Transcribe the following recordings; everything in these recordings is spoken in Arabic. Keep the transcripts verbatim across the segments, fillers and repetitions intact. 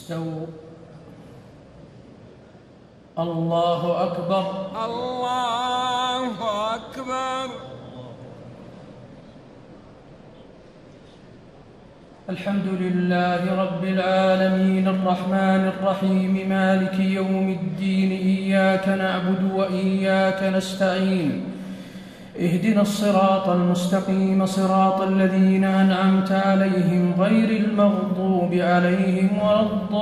استووا. الله أكبر. الله أكبر. الحمد لله رب العالمين الرحمن الرحيم مالك يوم الدين، إياك نعبد وإياك نستعين، اهدنا الصراط المستقيم صراط الذين أنعمت عليهم غير المغضوب عليهم ولا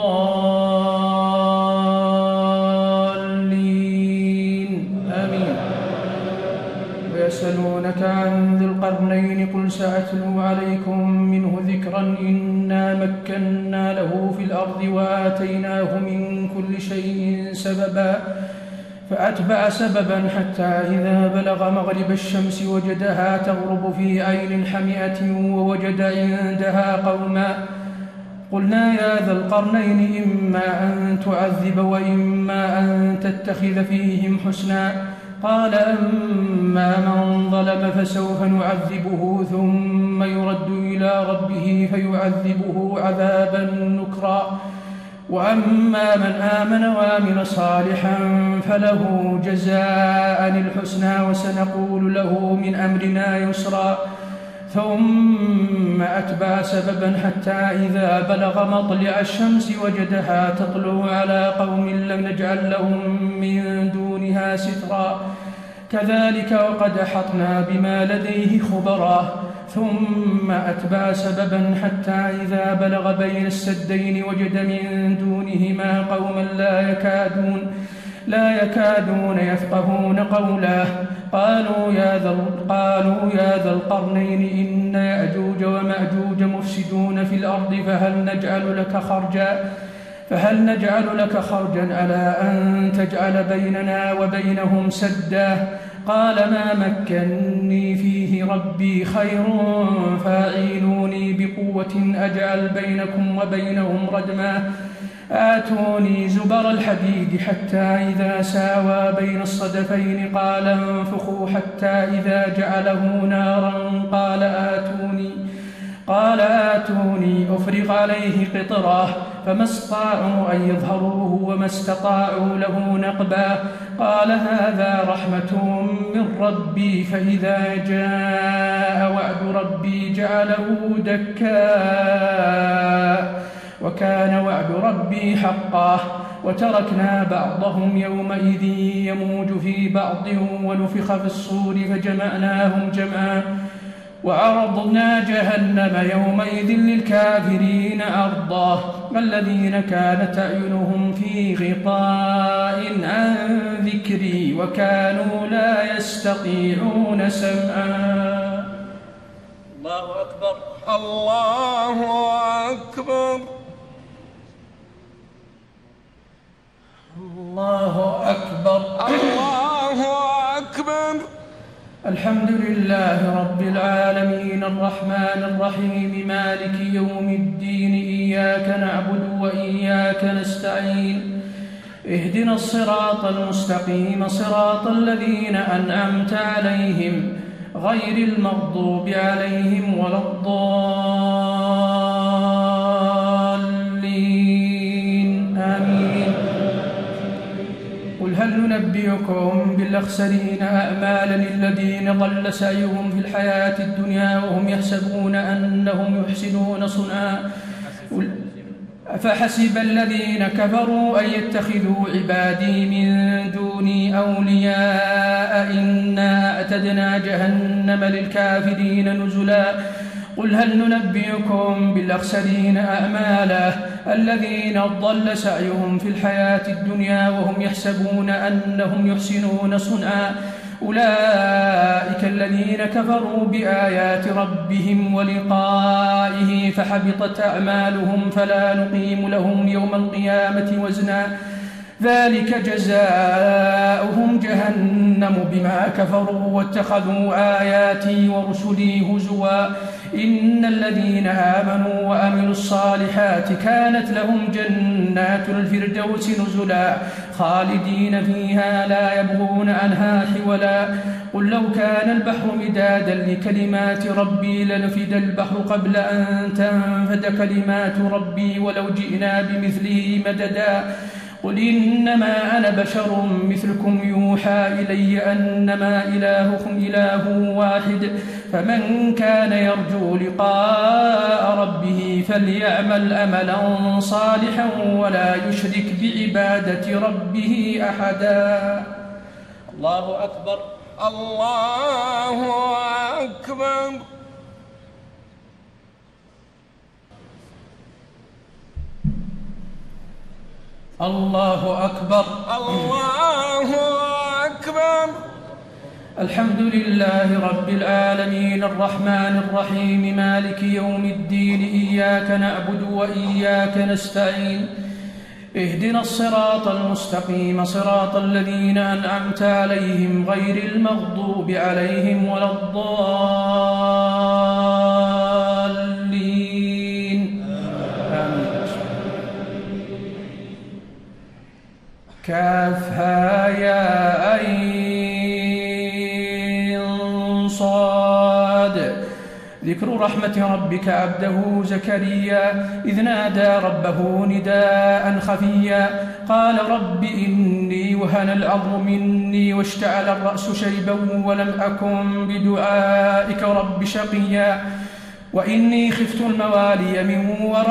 الضالين آمين. ويسألونك عن ذي القرنين قل سأتلو عليكم منه ذكرا إنا مكنا له في الأرض وآتيناه من كل شيء سببا فأتبع سببا حتى إذا بلغ مغرب الشمس وجدها تغرب في عين حمئة ووجد عندها قوما قلنا يا ذا القرنين إما أن تعذب وإما أن تتخذ فيهم حسنا قال أما من ظلم فسوف نعذبه ثم يرد إلى ربه فيعذبه عذابا نكرا وأما من آمن وعمل صالحا فله جزاء الحسنى وسنقول له من أمرنا يسرا ثم أتبع سببا حتى إذا بلغ مطلع الشمس وجدها تطلع على قوم لم نجعل لهم من دونها سترا كذلك وقد أحطنا بما لديه خبرا ثم أتبع سببا حتى إذا بلغ بين السدين وجد من دونهما قوما لا يكادون لا يكادون يفقهون قولا قالوا يا ذا قالوا يا ذا القرنين إن يأجوج ومأجوج مفسدون في الأرض فهل نجعل لك خرجا فهل نجعل لك خرجا على أن تجعل بيننا وبينهم سدا قال ما مكنني فيه ربي خير فاعينوني بقوة أجعل بينكم وبينهم ردما آتوني زبر الحديد حتى إذا ساوى بين الصدفين قال انفخوا حتى إذا جعله نارا قال آتوني قال آتوني أفرغ عليه قطرة فما استطاعوا أن يظهروه وما استطاعوا له نقبا قال هذا رحمة من ربي فإذا جاء وعد ربي جعله دكا وكان وعد ربي حقا وتركنا بعضهم يومئذ يموج في بعض ونفخ في الصور فجمعناهم جمعا وعرضنا جهنم يومئذ للكافرين عرضا الذين كانت أعينهم في غطاء عن ذكري وكانوا لا يستطيعون سمعا. الله أكبر. الله أكبر. الله أكبر. الله أكبر. الحمد لله رب العالمين الرحمن الرحيم مالك يوم الدين، إياك نعبد وإياك نستعين، اهدنا الصراط المستقيم صراط الذين أنعمت عليهم غير المغضوب عليهم ولا الضالين آمين. قل هل ننبئكم بالأخسرين أعمالا الذين ضل سعيهم في الحياة الدنيا وهم يحسبون أنهم يحسنون صنعا أفحسب الذين كفروا أن يتخذوا عبادي من دوني أولياء إنا أعتدنا جهنم للكافرين نزلا قل هل ننبئكم بالأخسرين أعمالا الذين ضل سعيهم في الحياة الدنيا وهم يحسبون أنهم يحسنون صنعا أولئك الذين كفروا بآيات ربهم ولقائه فحبطت أعمالهم فلا نقيم لهم يوم القيامة وزنا ذلك جزاؤهم جهنم بما كفروا واتخذوا آياتي ورسلي هزوا إن الذين آمنوا وعملوا الصالحات كانت لهم جنات الفردوس نزلا خالدين فيها لا يبغون عنها حولا قل لو كان البحر مدادا لكلمات ربي لنفد البحر قبل أن تنفد كلمات ربي ولو جئنا بمثله مددا قل إنما أنا بشر مثلكم يوحى إلي أنما إلهكم إله واحد فمن كان يرجو لقاء ربه فليعمل أملا صالحا ولا يشرك بعبادة ربه أحدا. الله أكبر. الله أكبر. الله أكبر. الله أكبر. الحمد لله رب العالمين الرحمن الرحيم مالك يوم الدين إياك نعبد وإياك نستعين اهدنا الصراط المستقيم صراط الذين أنعمت عليهم غير المغضوب عليهم ولا الضالين آمين. كافها يا عين صاد. ذكر رحمة ربك عبده زكريا إذ نادى ربه نداء خفيا قال رب إني وهن العظم مني واشتعل الرأس شيبا ولم أكن بدعائك رب شقيا وإني خفت الموالي من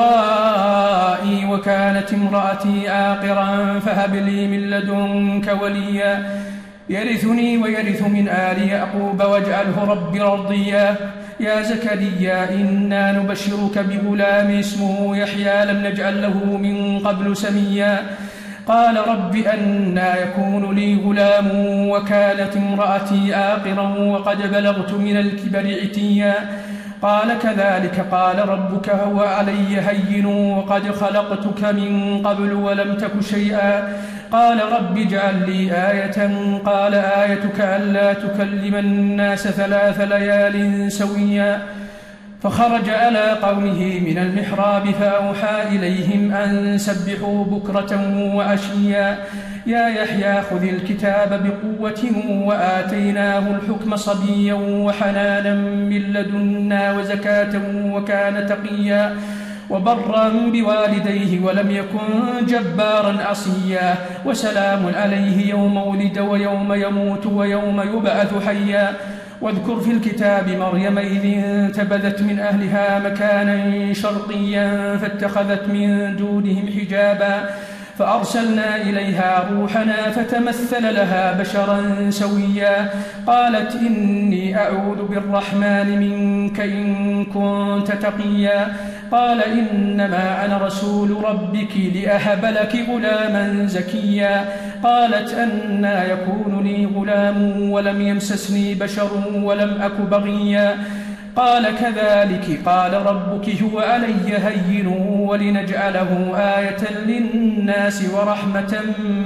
ورائي وكانت امرأتي عاقرا فهب لي من لدنك وليا يرثني ويرث من آل يعقوب واجعله رب رضيا. يا زكريا إنا نبشرك بغلام اسمه يحيى لم نجعل له من قبل سميا قال رب أنى يكون لي غلام وكانت امرأتي عاقرا وقد بلغت من الكبر عتيا قال كذلك قال ربك هو علي هين وقد خلقتك من قبل ولم تك شيئا قال رب اجعل لي آية قال آيتك ألا تكلم الناس ثلاث ليال سويا فخرج على قومه من المحراب فأوحى إليهم أن سبحوا بكرة وعشيا يا يحيى خذ الكتاب بقوة وآتيناه الحكم صبيا وحنانا من لدنا وزكاة وكان تقيا وبرا بوالديه ولم يكن جبارا عصيا وسلام عليه يوم ولد ويوم يموت ويوم يبعث حيا واذكر في الكتاب مريم إذ انتبذت من أهلها مكانا شرقيا فاتخذت من دونهم حجابا فأرسلنا إليها روحنا فتمثل لها بشرا سويا قالت إني أعوذ بالرحمن منك إن كنت تقيا قال إنما أنا رسول ربك لأهب لك غلاما زكيا قالت أنى يكون لي غلام ولم يمسسني بشر ولم أك بغيا قال كذلك قال ربك هو علي هين ولنجعله آية للناس ورحمة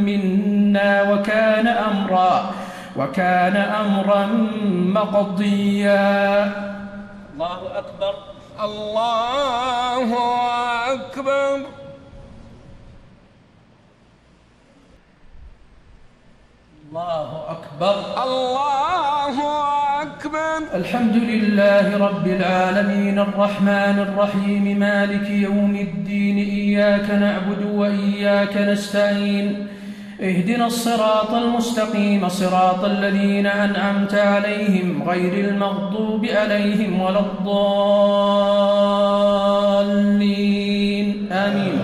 منا وكان أمرا وكان أمرا مقضيا. الله أكبر. الله أكبر. الله أكبر. الله أكبر. الحمد لله رب العالمين الرحمن الرحيم مالك يوم الدين إياك نعبد وإياك نستعين اهدنا الصراط المستقيم صراط الذين أنعمت عليهم غير المغضوب عليهم ولا الضالين آمين.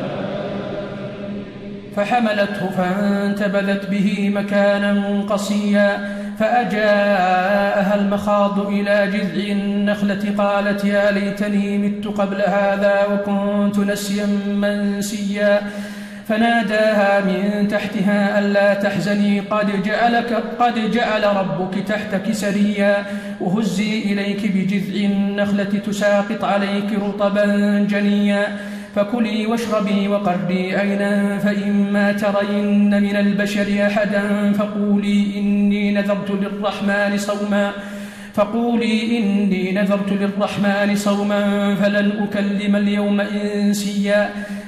فحملته فانتبذت به مكانا قصيا فأجاءها المخاض إلى جذع النخلة قالت يا ليتني مت قبل هذا وكنت نسيا منسيا فناداها من تحتها ألا تحزني قد جعلك قد جعل ربك تحتك سريا وهزي إليك بجذع النخلة تساقط عليك رطبا جنيا فكلي واشربي وقري عينا فإما ترين من البشر أحدا فقولي إني نذرت للرحمن صوما فقولي إني نذرت للرحمن صوما فلن أكلم اليوم إنسيا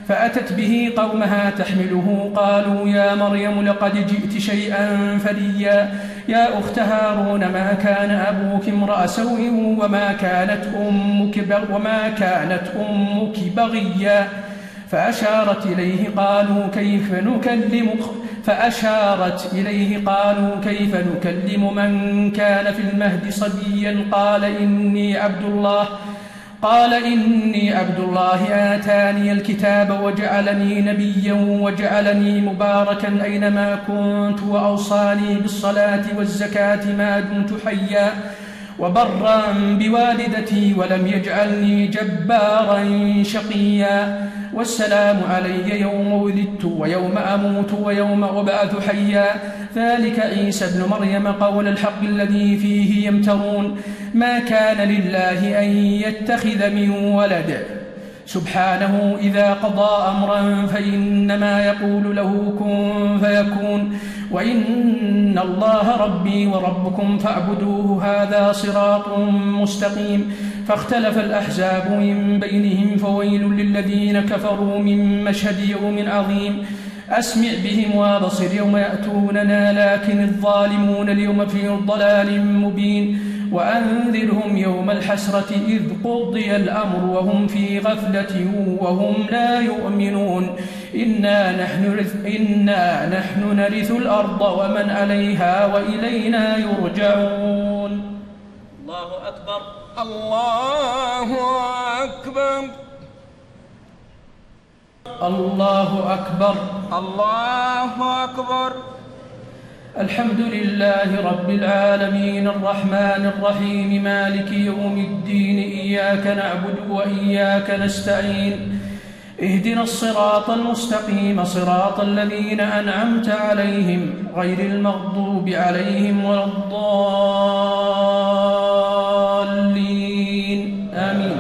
فأتت به قومها تحمله قالوا يا مريم لقد جئت شيئا فريا يا أخت هارون ما كان أبوك امرأ سوء وما كانت أمك وما كانت أمك بغيا فأشارت إليه قالوا كيف نكلم فأشارت إليه قالوا كيف نكلم من كان في المهد صبيا قال إني عبد الله قال إني عبد الله آتاني الكتاب وجعلني نبيا وجعلني مباركا أينما كنت وأوصاني بالصلاة والزكاة ما دمت حيا وبرا بوالدتي ولم يجعلني جبارا شقيا والسلام علي يوم ولدت ويوم أموت ويوم أبعث حيا ذلك عيسى ابن مريم قول الحق الذي فيه يمترون ما كان لله أن يتخذ من ولد سبحانه إذا قضى أمرا فإنما يقول له كن فيكون وإن الله ربي وربكم فاعبدوه هذا صراط مستقيم فاختلف الأحزاب من بينهم فويل للذين كفروا من مشهد يوم عظيم أسمع بهم وابصر يوم يأتوننا لكن الظالمون اليوم في ضلال مبين وأنذرهم يوم الحسرة إذ قضي الأمر وهم في غفلة وهم لا يؤمنون إنا نحن, إنا نحن نرث الأرض ومن عليها وإلينا يرجعون. الله أكبر. الله أكبر. الله أكبر. الله أكبر. الحمد لله رب العالمين الرحمن الرحيم مالك يوم الدين إياك نعبد وإياك نستعين اهدنا الصراط المستقيم صراط الذين أنعمت عليهم غير المغضوب عليهم ولا الضالين آمين.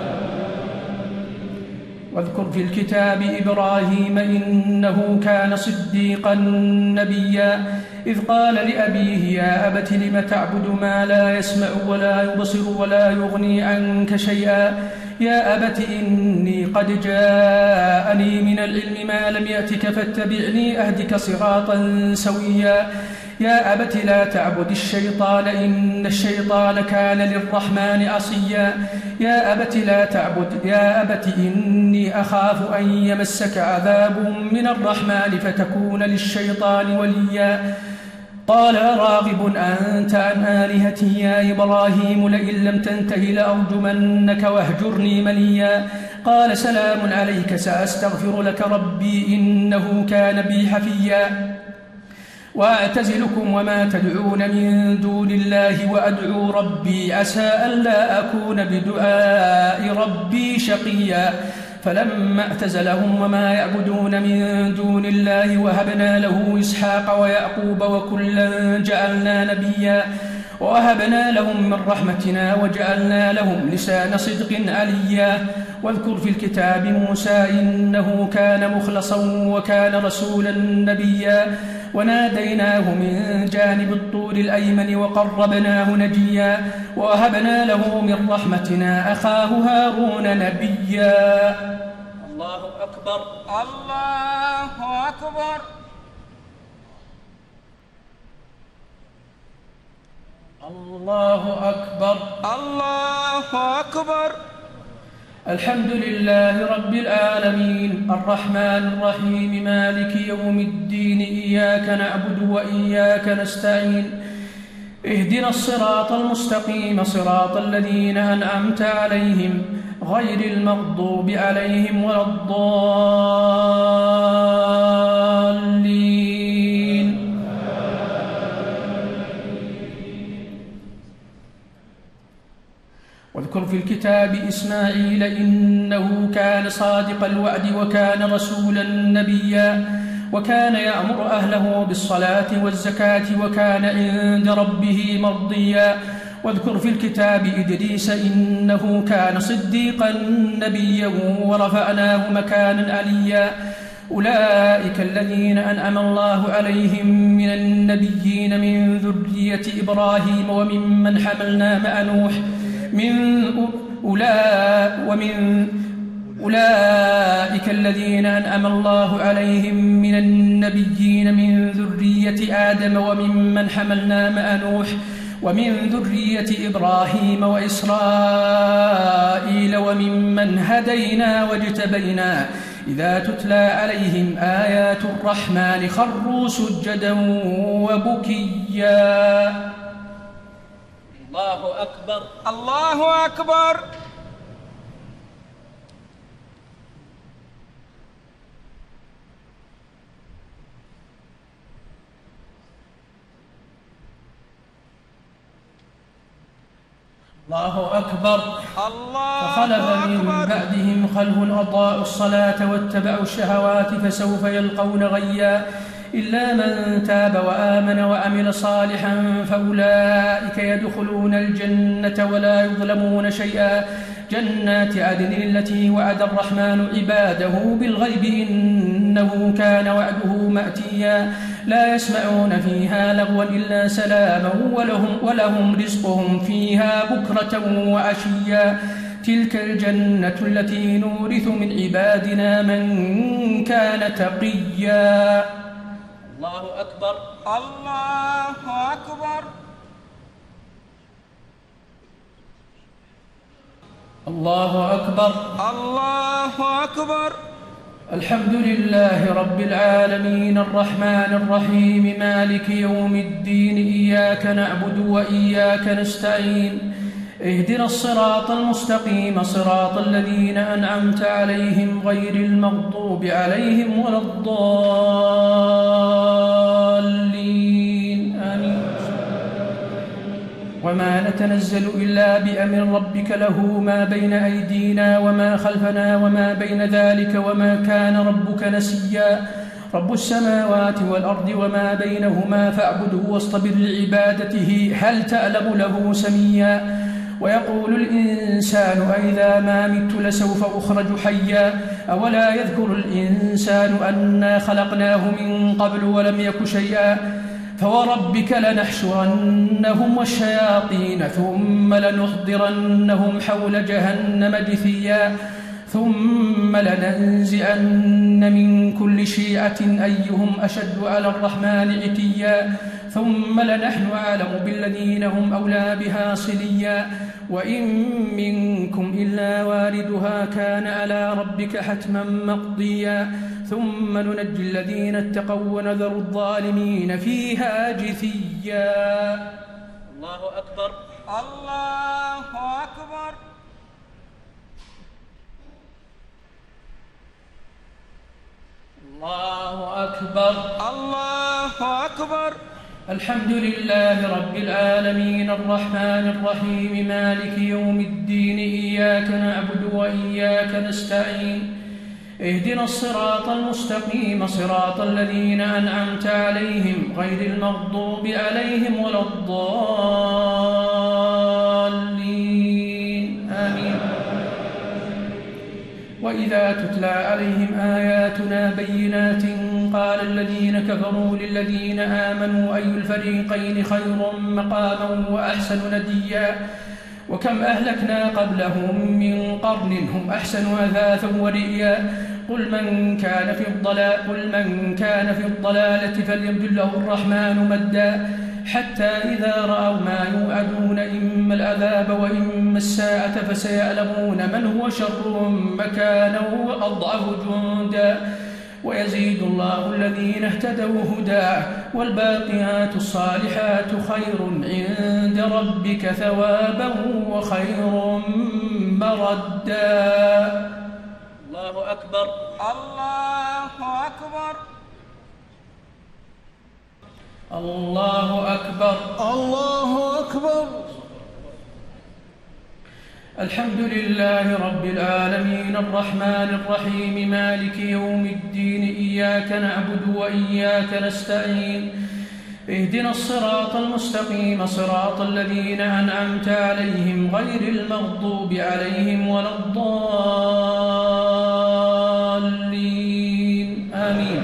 واذكر في الكتاب إبراهيم إنه كان صديقا نبيا إذ قال لأبيه يا أبت لم تعبد ما لا يسمع ولا يبصر ولا يغني عنك شيئا يا أبت إني قد جاءني من العلم ما لم يأتك فاتبعني أهدك صراطا سويا يا أبت لا تعبد الشيطان إن الشيطان كان للرحمن عصيا يا أبت لا تعبد يا أبت إني أخاف أن يمسك عذاب من الرحمن فتكون للشيطان وليا قال راغب أنت عن آلهتي يا إبراهيم لئن لم تنته لأرجمنك واهجرني مليا قال سلام عليك سأستغفر لك ربي إنه كان بي حفيا وأعتزلكم وما تدعون من دون الله وأدعو ربي عسى ألا أكون بدعاء ربي شقيا فلما اعتزلهم وما يعبدون من دون الله وهبنا له إسحاق ويعقوب وكلا جعلنا نبيا ووهبنا لهم من رحمتنا وجعلنا لهم لسان صدق عليا واذكر في الكتاب موسى إنه كان مخلصا وكان رسولا نبيا وناديناه من جانب الطور الأيمن وقربناه نجيا ووهبنا له من رحمتنا أخاه هارون نبيا. الله أكبر. الله أكبر. الله أكبر. الله أكبر. الحمد لله رب العالمين الرحمن الرحيم مالك يوم الدين إياك نعبد وإياك نستعين اهدنا الصراط المستقيم صراط الذين أنعمت عليهم غير المغضوب عليهم ولا الضالين. واذكر في الكتاب إسماعيل إنه كان صادق الوعد وكان رسولا نبيا وكان يأمر أهله بالصلاة والزكاة وكان عند ربه مرضيا واذكر في الكتاب إدريس إنه كان صديقا نبيا ورفعناه مكانا عليا أولئك الذين أنعم الله عليهم من النبيين من ذرية إبراهيم وممن حملنا مع نوح من أولئك ومن أولئك الذين أنعم الله عليهم من النبيين من ذرية آدم وممن حملنا مع نوح ومن ذرية إبراهيم وإسرائيل وممن هدينا واجتبينا إذا تتلى عليهم آيات الرحمن خروا سجدا وبكيا. الله أكبر الله أكبر. الله أكبر. الله فخلف من أكبر. بعدهم خلف أضاعوا الصلاة واتبعوا الشهوات فسوف يلقون غيا إلا من تاب وآمن وعمل صالحا فأولئك يدخلون الجنة ولا يظلمون شيئا جنات عدن التي وعد الرحمن عباده بالغيب إنه كان وعده مأتيا لا يسمعون فيها لغوا إلا سلاما ولهم, ولهم رزقهم فيها بكرة وعشيا تلك الجنة التي نورث من عبادنا من كان تقيا. الله أكبر الله أكبر. الله أكبر. الله أكبر. الحمد لله رب العالمين الرحمن الرحيم مالك يوم الدين إياك نعبد وإياك نستعين اهدنا الصراط المستقيم صراط الذين أنعمت عليهم غير المغضوب عليهم ولا الضالين آمين. وما نتنزل إلا بأمر ربك له ما بين أيدينا وما خلفنا وما بين ذلك وما كان ربك نسيا رب السماوات والأرض وما بينهما فاعبده واصطبر لعبادته هل تعلم له سميا. ويقول الإنسان أئذا ما مت لسوف أخرج حيا أولا يذكر الإنسان أنا خلقناه من قبل ولم يك شيئا فوربك لنحشرنهم والشياطين ثم لنحضرنهم حول جهنم جثيا ثم لننزعن من كل شيعة أيهم أشد على الرحمن عتيا ثم لنحن أعلم بالذين هم أولى بها صليا وإن منكم إلا واردها كان على ربك حتما مقضيا ثم ننجي الذين اتقوا ونذر الظالمين فيها جثيا. الله أكبر الله أكبر. الله أكبر. الله أكبر. الحمد لله رب العالمين الرحمن الرحيم مالك يوم الدين إياك نعبد وإياك نستعين اهدنا الصراط المستقيم صراط الذين أنعمت عليهم غير المغضوب عليهم ولا الضالين آمين. وإذا تتلى عليهم آياتنا بينات قال الذين كفروا للذين آمنوا أي الفريقين خير مقاما وأحسن نديا وكم أهلكنا قبلهم من قرن هم أحسن أثاثا ورئيا قل من كان في الضلال قل من كان في الضلالة فليمدد له الرحمن مدا حتى إذا رأوا ما يوعدون إما العذاب وإما الساعة فسيعلمون من هو شر مكانا وأضعف جندا ويزيد الله الذين اهتدوا هدى والباقيات الصالحات خير عند ربك ثوابا وخير مردا. الله أكبر الله أكبر. الله أكبر. الله أكبر. الحمد لله رب العالمين الرحمن الرحيم مالك يوم الدين إياك نعبد وإياك نستعين اهدنا الصراط المستقيم صراط الذين أنعمت عليهم غير المغضوب عليهم ولا الضالين آمين.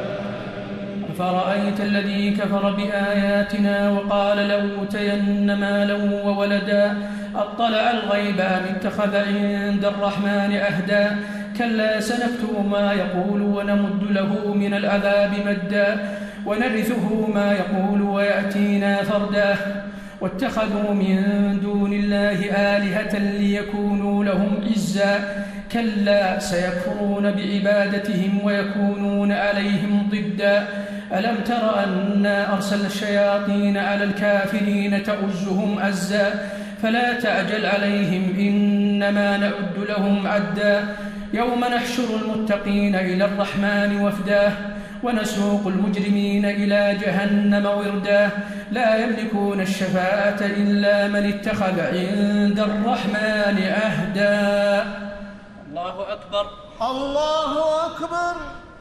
فرأيت الذي كفر بآياتنا وقال لأوتين مالا وولدا أطلع الغيب أم اتخذ عند الرحمن عهدا كلا سنكتب ما يقول ونمد له من العذاب مدا ونرثه ما يقول ويأتينا فردا واتخذوا من دون الله آلهة ليكونوا لهم عزا كلا سيكفرون بعبادتهم ويكونون عليهم ضدا ألم تر أنا أرسلنا الشياطين على الكافرين تؤزهم أزا فلا تعجل عليهم إنما نعد لهم عدا يوم نحشر المتقين إلى الرحمن وفدا ونسوق المجرمين إلى جهنم وردا لا يملكون الشفاعة إلا من اتخذ عند الرحمن عهدا. الله أكبر. الله أكبر.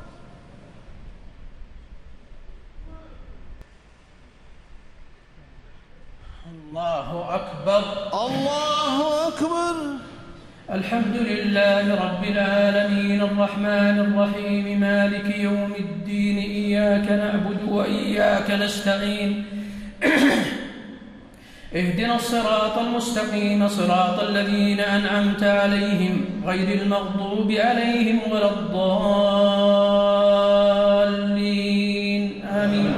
الله أكبر. الله أكبر. الحمد لله رب العالمين الرحمن الرحيم مالك يوم الدين إياك نعبد وإياك نستعين اهدنا الصراط المستقيم صراط الذين أنعمت عليهم غير المغضوب عليهم ولا الضالين آمين.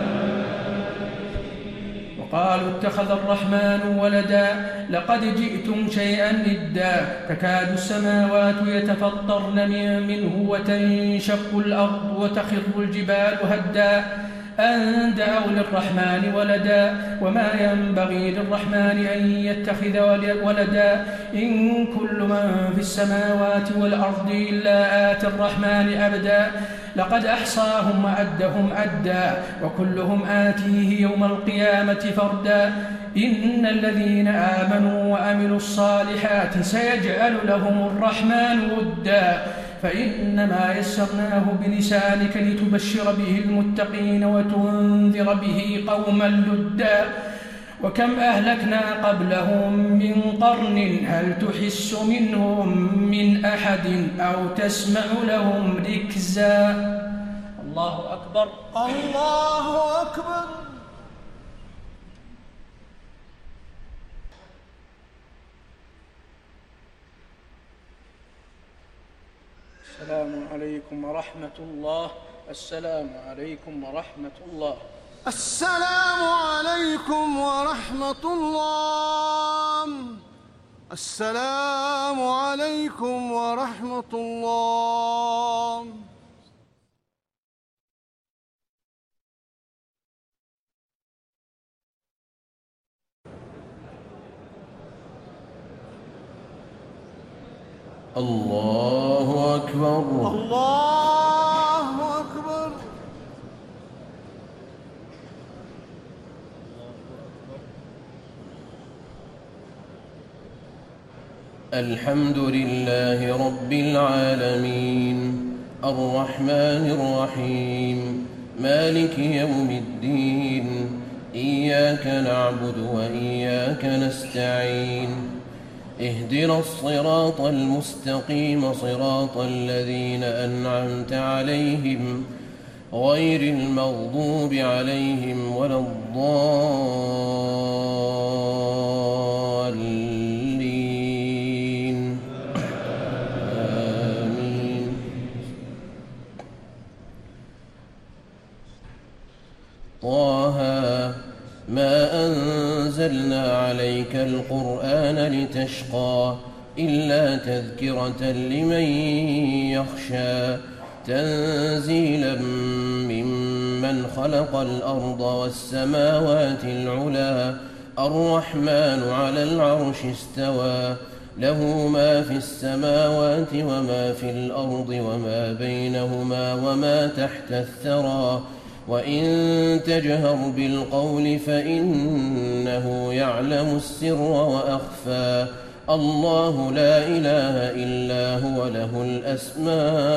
قالوا اتخذ الرحمن ولدا لقد جئتم شيئا إدا تكاد السماوات يتفطرن منه وتنشق الأرض وتخر الجبال هدا أن دعوا للرحمن ولدا وما ينبغي للرحمن أن يتخذ ولدا إن كل من في السماوات والأرض إلا آتي الرحمن عبدا لقد أحصاهم وعدهم عدا وكلهم آتيه يوم القيامة فردا إن الذين آمنوا وعملوا الصالحات سيجعل لهم الرحمن ودا فإنما يسرناه بلسانك لتبشر به المتقين وتنذر به قوما لدا وكم أهلكنا قبلهم من قرن هل تحس منهم من أحد أو تسمع لهم ركزا. الله أكبر. الله أكبر. السلام عليكم ورحمة الله. السلام عليكم ورحمة الله. السلام عليكم ورحمة الله. السلام عليكم ورحمة الله. الله أكبر. الله أكبر. الحمد لله رب العالمين الرحمن الرحيم مالك يوم الدين إياك نعبد وإياك نستعين اهدنا الصراط المستقيم صراط الذين أنعمت عليهم غير المغضوب عليهم ولا الضالين آمين. طه ما أنزلنا عليك القرآن لتشقى إلا تذكرة لمن يخشى تنزيلا ممن خلق الأرض والسماوات العلى الرحمن على العرش استوى له ما في السماوات وما في الأرض وما بينهما وما تحت الثرى وإن تجهر بالقول فإنه يعلم السر وأخفى الله لا إله إلا هو له الأسماء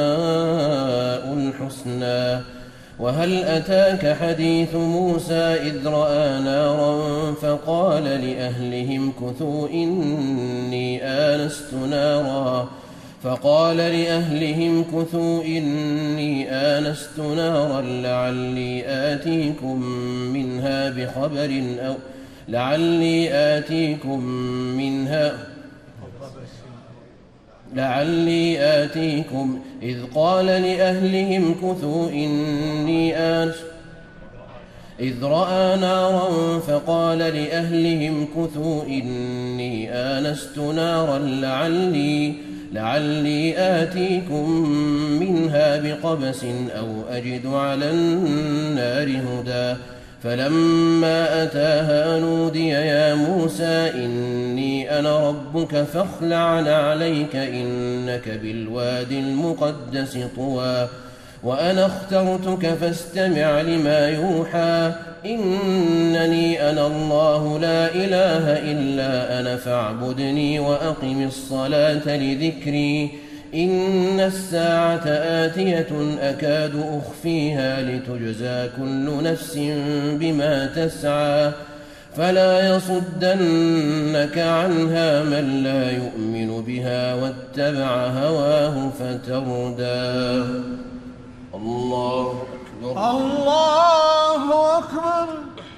الحسنى. وهل أتاك حديث موسى إذ رأى نارا فقال لأهلهم كثوا إني آنست نارا فقال لأهلهم كثوا إني آنست نارا لعلي آتيكم منها بخبر أو لعلي آتيكم منها لعلي آتيكم إذ قال لأهلهم كثوا إني آنست إذ رأى نارا فقال لأهلهم كثوا إني آنست نارا لعلي لعلي آتيكم منها بقبس أو أجد على النار هدى فلما أتاها نودي يا موسى إني أنا ربك فاخلع عليك إنك بالواد المقدس طوى وأنا اخترتك فاستمع لما يوحى إنني أنا الله لا إله إلا أنا فاعبدني وأقم الصلاة لذكري إن الساعة آتية أكاد أخفيها لتجزى كل نفس بما تسعى فلا يصدنك عنها من لا يؤمن بها واتبع هواه فتردى. الله أكبر. الله أكبر.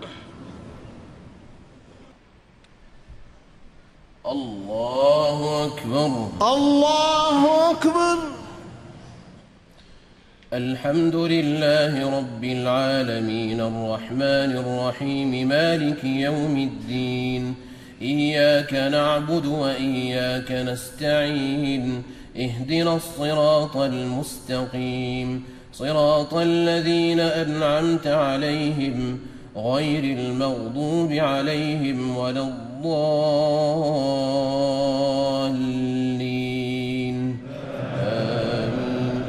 الله أكبر. الله أكبر. الحمد لله رب العالمين الرحمن الرحيم مالك يوم الدين إياك نعبد وإياك نستعين اهدنا الصراط المستقيم صراط الذين أنعمت عليهم غير المغضوب عليهم ولا الضالين آمين.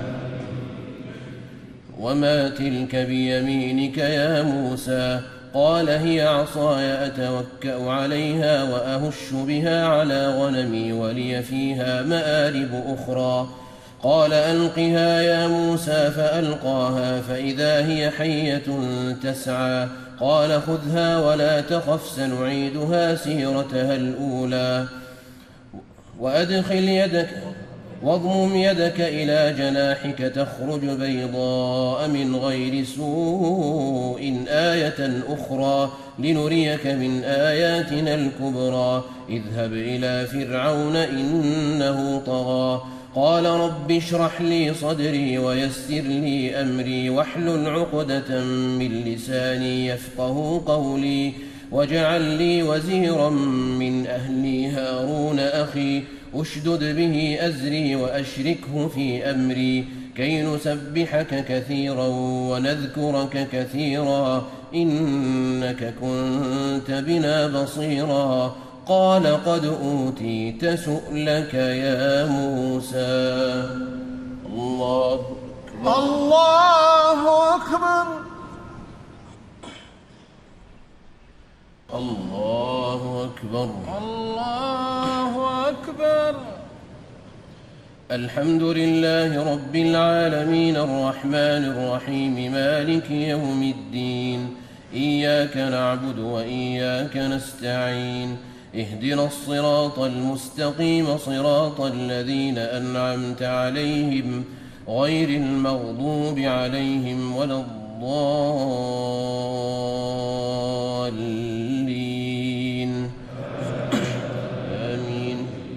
وما تلك بيمينك يا موسى قال هي عصاي أتوكأ عليها وأهش بها على غنمي ولي فيها مآرب أخرى قال ألقها يا موسى فألقاها فإذا هي حية تسعى قال خذها ولا تخف سنعيدها سيرتها الأولى وأدخل يدك واضمم يدك إلى جناحك تخرج بيضاء من غير سوء آية أخرى لنريك من آياتنا الكبرى اذهب إلى فرعون إنه طغى قال رب اشرح لي صدري ويسر لي أمري واحلل عقدة من لساني يفقه قولي واجعل لي وزيرا من أهلي هارون أخي أشدد به أزري وأشركه في أمري كي نسبحك كثيرا ونذكرك كثيرا إنك كنت بنا بصيرا قال قد أوتيت سؤلك يا موسى. الله أكبر. الله أكبر. الله أكبر. الله أكبر. الحمد لله رب العالمين الرحمن الرحيم مالك يوم الدين إياك نعبد وإياك نستعين اهدنا الصراط المستقيم صراط الذين أنعمت عليهم غير المغضوب عليهم ولا الضالين آمين.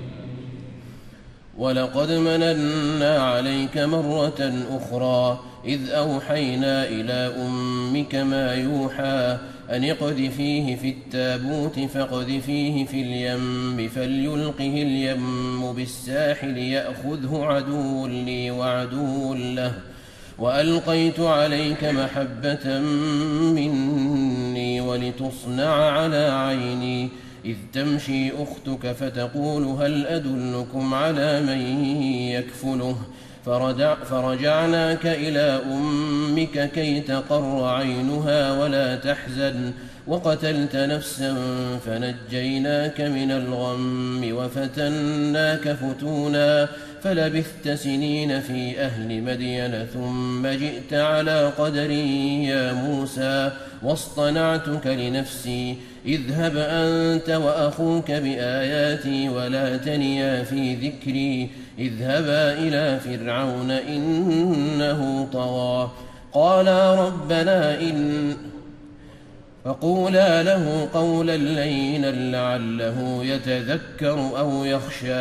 ولقد مننا عليك مرة أخرى إذ أوحينا إلى أمك ما يوحى أن اقذفيه في التابوت فاقذفيه في اليم فليلقه اليم بالساحل يأخذه عدو لي وعدو له وألقيت عليك محبة مني ولتصنع على عيني إذ تمشي أختك فتقول هل أدلكم على من يكفله فرجع فرجعناك إلى أمك كي تقر عينها ولا تحزن وقتلت نفسا فنجيناك من الغم وفتناك فتونا فلبثت سنين في أهل مدين ثم جئت على قدري يا موسى واصطنعتك لنفسي اذهب أنت وأخوك بآياتي ولا تنيا في ذكري اذهبا إلى فرعون إنه طغى قالا ربنا إن فقولا له قولا لينا لعله يتذكر أو يخشى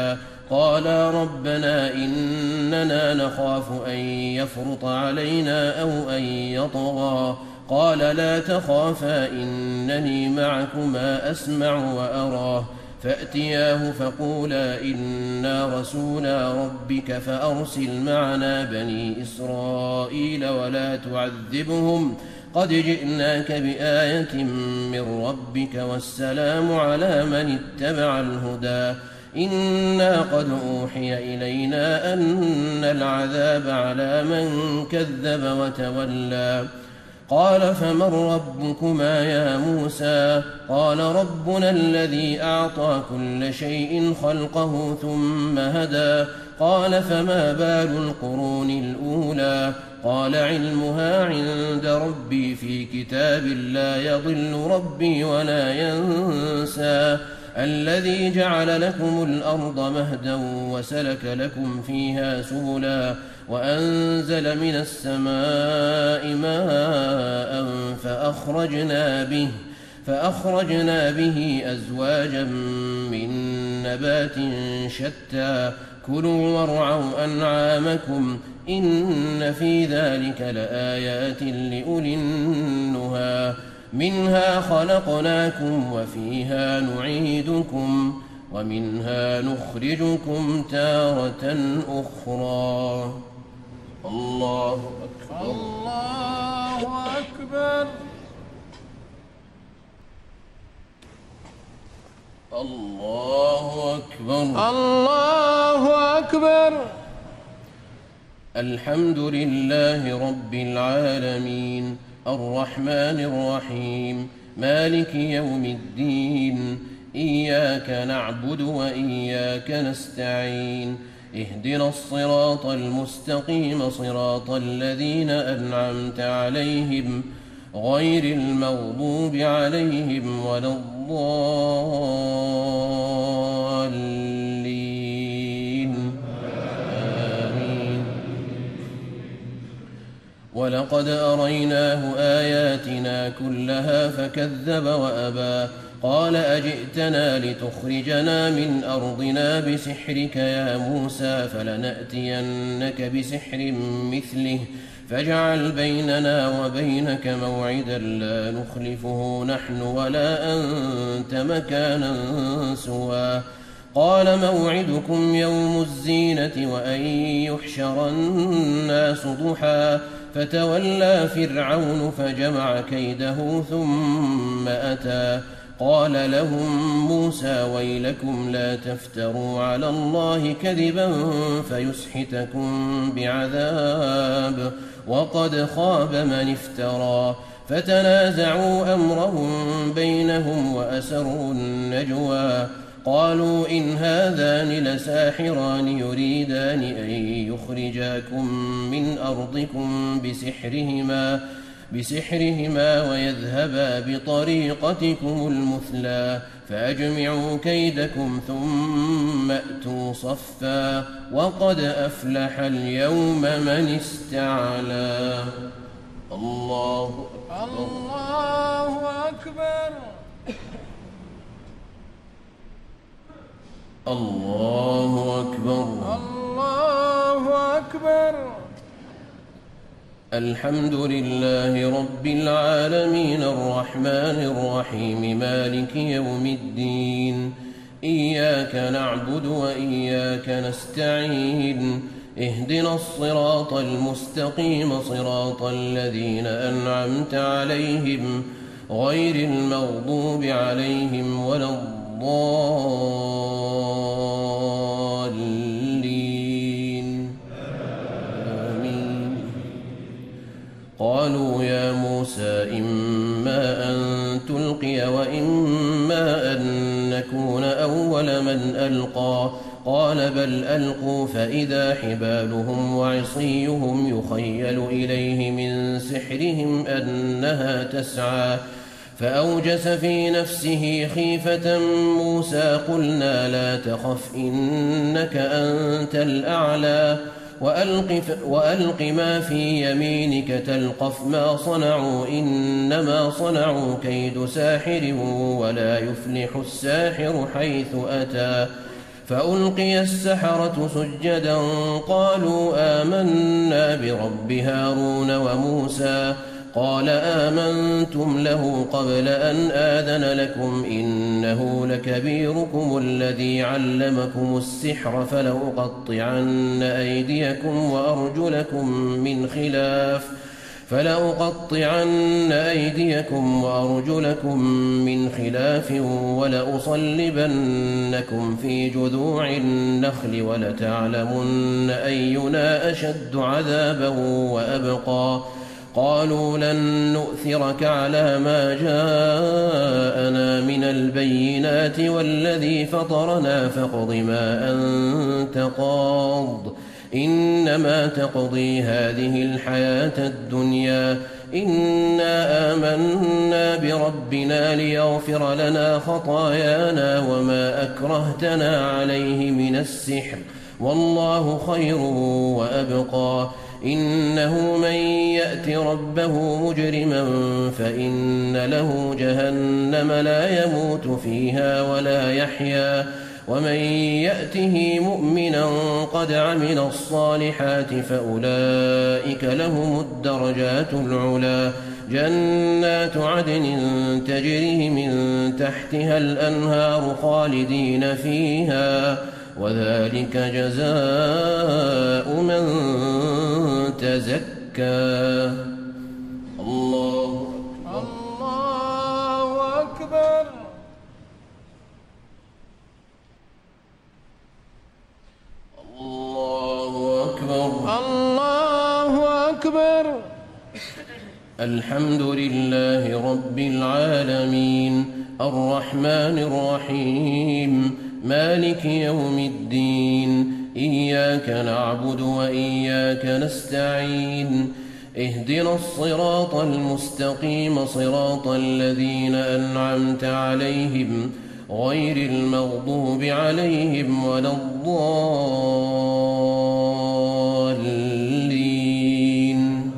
قالا ربنا إننا نخاف أن يفرط علينا أو أن يطغى قال لا تخافا إنني معكما أسمع وأرى فأتياه فقولا إنا رسولا ربك فأرسل معنا بني إسرائيل ولا تعذبهم قد جئناك بآية من ربك والسلام على من اتبع الهدى إنا قد أوحي إلينا أن العذاب على من كذب وتولى قال فمن ربكما يا موسى قال ربنا الذي أعطى كل شيء خلقه ثم هدى قال فما بال القرون الأولى قال علمها عند ربي في كتاب لا يضل ربي ولا ينسى الذي جعل لكم الأرض مهدا وسلك لكم فيها سبلا وأنزل من السماء ماء فأخرجنا به فأخرجنا به أزواجا من نبات شتى كلوا وارعوا أنعامكم إن في ذلك لآيات لأولي النهى منها خلقناكم وفيها نعيدكم ومنها نخرجكم تارة أخرى الله أكبر الله أكبر الله أكبر الله أكبر الحمد لله رب العالمين الرحمن الرحيم مالك يوم الدين إياك نعبد وإياك نستعين اهدنا الصراط المستقيم صراط الذين أنعمت عليهم غير المغضوب عليهم ولا الضالين آمين ولقد أريناه آياتنا كلها فكذب وأبى قال أجئتنا لتخرجنا من أرضنا بسحرك يا موسى فلنأتينك بسحر مثله فاجعل بيننا وبينك موعدا لا نخلفه نحن ولا أنت مكانا سوى قال موعدكم يوم الزينة وأن يحشر الناس ضحى فتولى فرعون فجمع كيده ثم أتى قال لهم موسى ويلكم لا تفتروا على الله كذبا فيسحتكم بعذاب وقد خاب من افترى فتنازعوا أمرهم بينهم وأسروا النجوى قالوا إن هذان لساحران يريدان أن يخرجاكم من أرضكم بسحرهما بسحرهما ويذهبا بطريقتكم المثلى فأجمعوا كيدكم ثم أتوا صفا وقد أفلح اليوم من استعلى الله أكبر الله أكبر الله أكبر الله أكبر الحمد لله رب العالمين الرحمن الرحيم مالك يوم الدين إياك نعبد وإياك نستعين اهدنا الصراط المستقيم صراط الذين أنعمت عليهم غير المغضوب عليهم ولا الضالين آمين قالوا يا موسى إما أن تلقي وإما أن نكون أول من ألقى قال بل ألقوا فإذا حبالهم وعصيهم يخيل إليه من سحرهم أنها تسعى فأوجس في نفسه خيفة موسى قلنا لا تخف إنك أنت الأعلى وألق, وألق ما في يمينك تلقف ما صنعوا إنما صنعوا كيد ساحر ولا يفلح الساحر حيث أتى فألقي السحرة سجدا قالوا آمنا برب هارون وموسى قال آمنتم له قبل أن آذن لكم إنه لكبيركم الذي علمكم السحر فلأقطعن أيديكم وأرجلكم من خلاف فلأقطعن أيديكم وأرجلكم من خلاف ولأصلبنكم في جذوع النخل ولتعلمن أينا أشد عذابا وأبقى قالوا لن نؤثرك على ما جاءنا من البينات والذي فطرنا فاقض ما أنت قاض إنما تقضي هذه الحياة الدنيا إنا آمنا بربنا ليغفر لنا خطايانا وما أكرهتنا عليه من السحر والله خير وأبقى إنه من يأت ربه مجرما فإن له جهنم لا يموت فيها ولا يحيا ومن يأته مؤمنا قد عمل الصالحات فأولئك لهم الدرجات العلا جنات عدن تجري من تحتها الأنهار خالدين فيها وذلك جزاء من تزكى الله الله أكبر الله أكبر الله أكبر الحمد لله رب العالمين الرحمن الرحيم مالك يوم الدين إياك نعبد وإياك نستعين اهدنا الصراط المستقيم صراط الذين أنعمت عليهم غير المغضوب عليهم ولا الضالين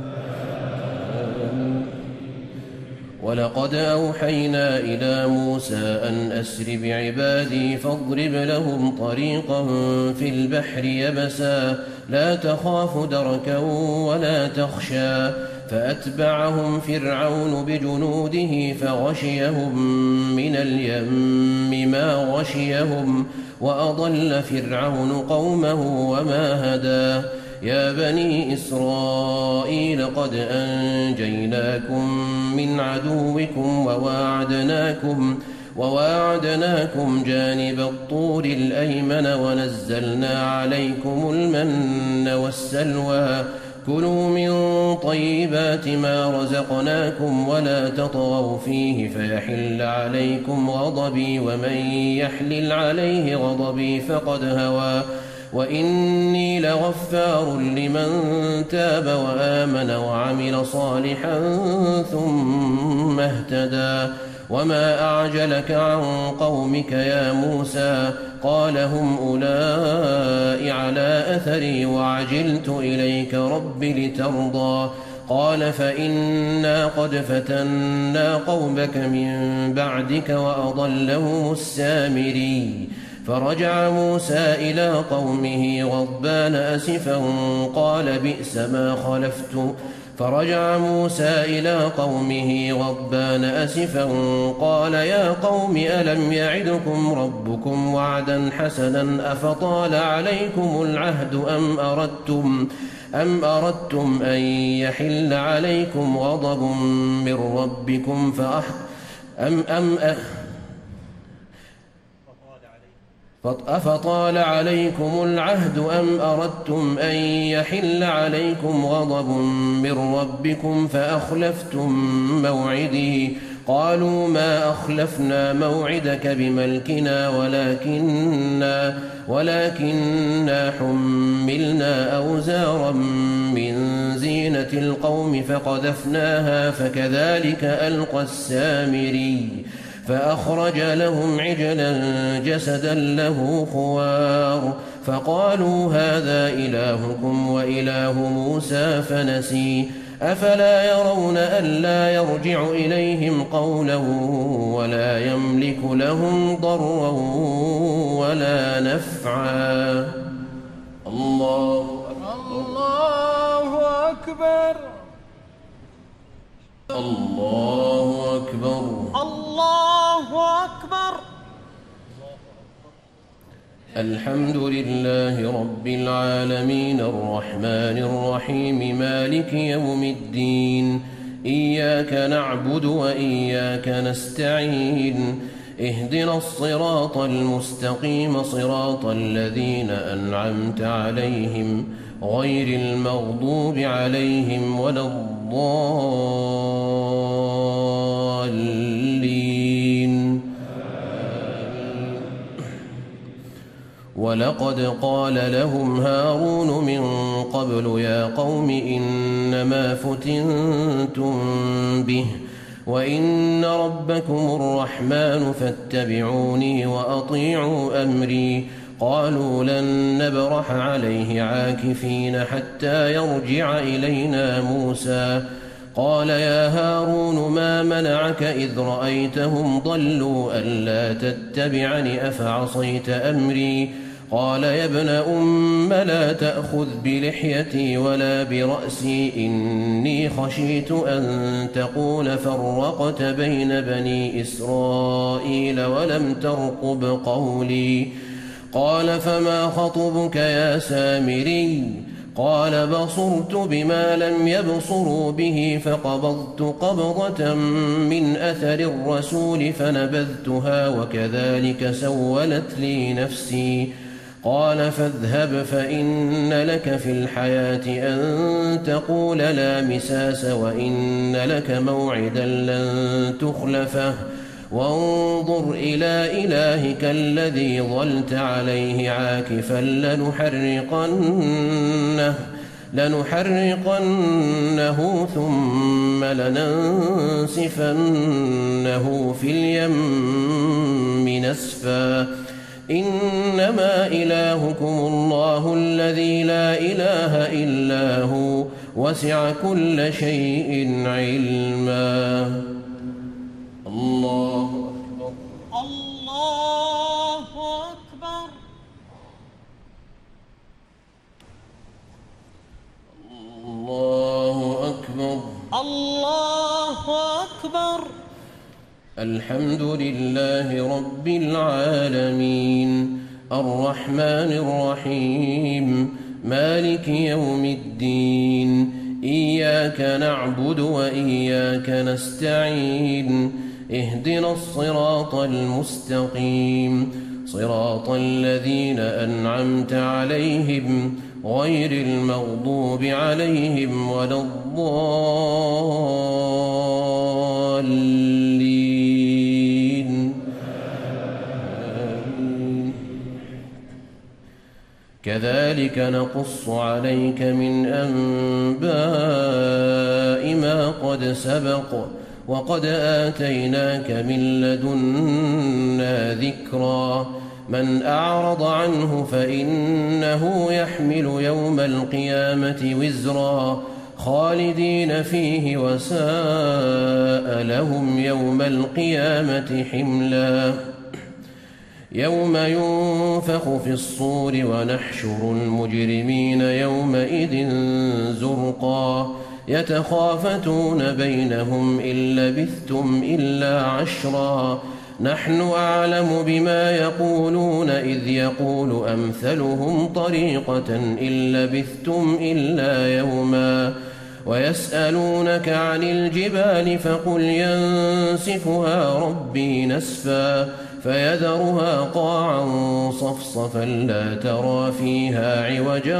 ولقد أوحينا إلى موسى أن أسر بعبادي فاضرب لهم طريقا في البحر يبسا لا تخاف دركا ولا تخشى فأتبعهم فرعون بجنوده فغشيهم من اليم ما غشيهم وأضل فرعون قومه وما هدى يا بني إسرائيل قد أنجيناكم من عدوكم وواعدناكم وواعدناكم جانب الطور الأيمن ونزلنا عليكم المن والسلوى كلوا من طيبات ما رزقناكم ولا تطغوا فيه فيحل عليكم غضبي ومن يحلل عليه غضبي فقد هوى وإني لغفار لمن تاب وآمن وعمل صالحا ثم اهتدى وما أعجلك عن قومك يا موسى قال هم أولئك على أثري وعجلت إليك رب لترضى قال فإنا قد فتنا قومك من بعدك وأضلهم السامري فرجع موسى إلى قومه غضبان أسفا قال بئس ما خلفت فرجع موسى إلى قومه غضبان أسفا قال يا قوم ألم يعدكم ربكم وعدا حسنا أفطال عليكم العهد أم أردتم أم أردتم أن يحل عليكم غضب من ربكم فأح أم أم أه أفطال عليكم العهد أم أردتم أن يحل عليكم غضب من ربكم فأخلفتم موعدي قالوا ما أخلفنا موعدك بملكنا ولكننا ولكننا حملنا أوزارا من زينة القوم فقذفناها فكذلك ألقى السامري فأخرج لهم عجلا جسدا له خوار فقالوا هذا إلهكم وإله موسى فنسي أفلا يرون ألا يرجع إليهم قولا ولا يملك لهم ضرا ولا نفعا. الله أكبر. الله أكبر. الله أكبر. الله أكبر. الحمد لله رب العالمين الرحمن الرحيم مالك يوم الدين. إياك نعبد وإياك نستعين. اهدنا الصراط المستقيم صراط الذين أنعمت عليهم غير المغضوب عليهم ولا الضالين. ولقد قال لهم هارون من قبل يا قوم إنما فتنتم به وإن ربكم الرحمن فاتبعوني وأطيعوا أمري. قالوا لن نبرح عليه عاكفين حتى يرجع إلينا موسى. قال يا هارون ما منعك إذ رأيتهم ضلوا ألا تتبعني أفعصيت أمري. قال يا ابن أم لا تأخذ بلحيتي ولا برأسي إني خشيت أن تقول فرقت بين بني إسرائيل ولم ترقب قولي. قال فما خطبك يا سامري؟ قال بصرت بما لم يبصروا به فقبضت قبضة من أثر الرسول فنبذتها وكذلك سولت لي نفسي. قال فاذهب فإن لك في الحياة أن تقول لا مساس وإن لك موعدا لن تخلفه وانظر إلى إلهك الذي ظلت عليه عاكفا لنحرقنه, لنحرقنه ثم لننسفنه في اليم نسفا. إنما إلهكم الله الذي لا إله إلا هو وسع كل شيء علما. الله أكبر. الله أكبر. الله أكبر. الله أكبر. الحمد لله رب العالمين الرحمن الرحيم مالك يوم الدين. إياك نعبد وإياك نستعين. اهدنا الصراط المستقيم صراط الذين أنعمت عليهم غير المغضوب عليهم ولا الضالين. كذلك نقص عليك من أنباء ما قد سبق وقد آتيناك من لدنا ذكرا. من أعرض عنه فإنه يحمل يوم القيامة وزرا خالدين فيه وساء لهم يوم القيامة حملا. يوم ينفخ في الصور ونحشر المجرمين يومئذ زرقا يتخافتون بينهم إن لبثتم إلا عشرا نحن أعلم بما يقولون إذ يقول أمثلهم طريقة إن لبثتم إلا يوما ويسألونك عن الجبال فقل ينسفها ربي نسفا فيذرها قاعا صفصفا لا ترى فيها عوجا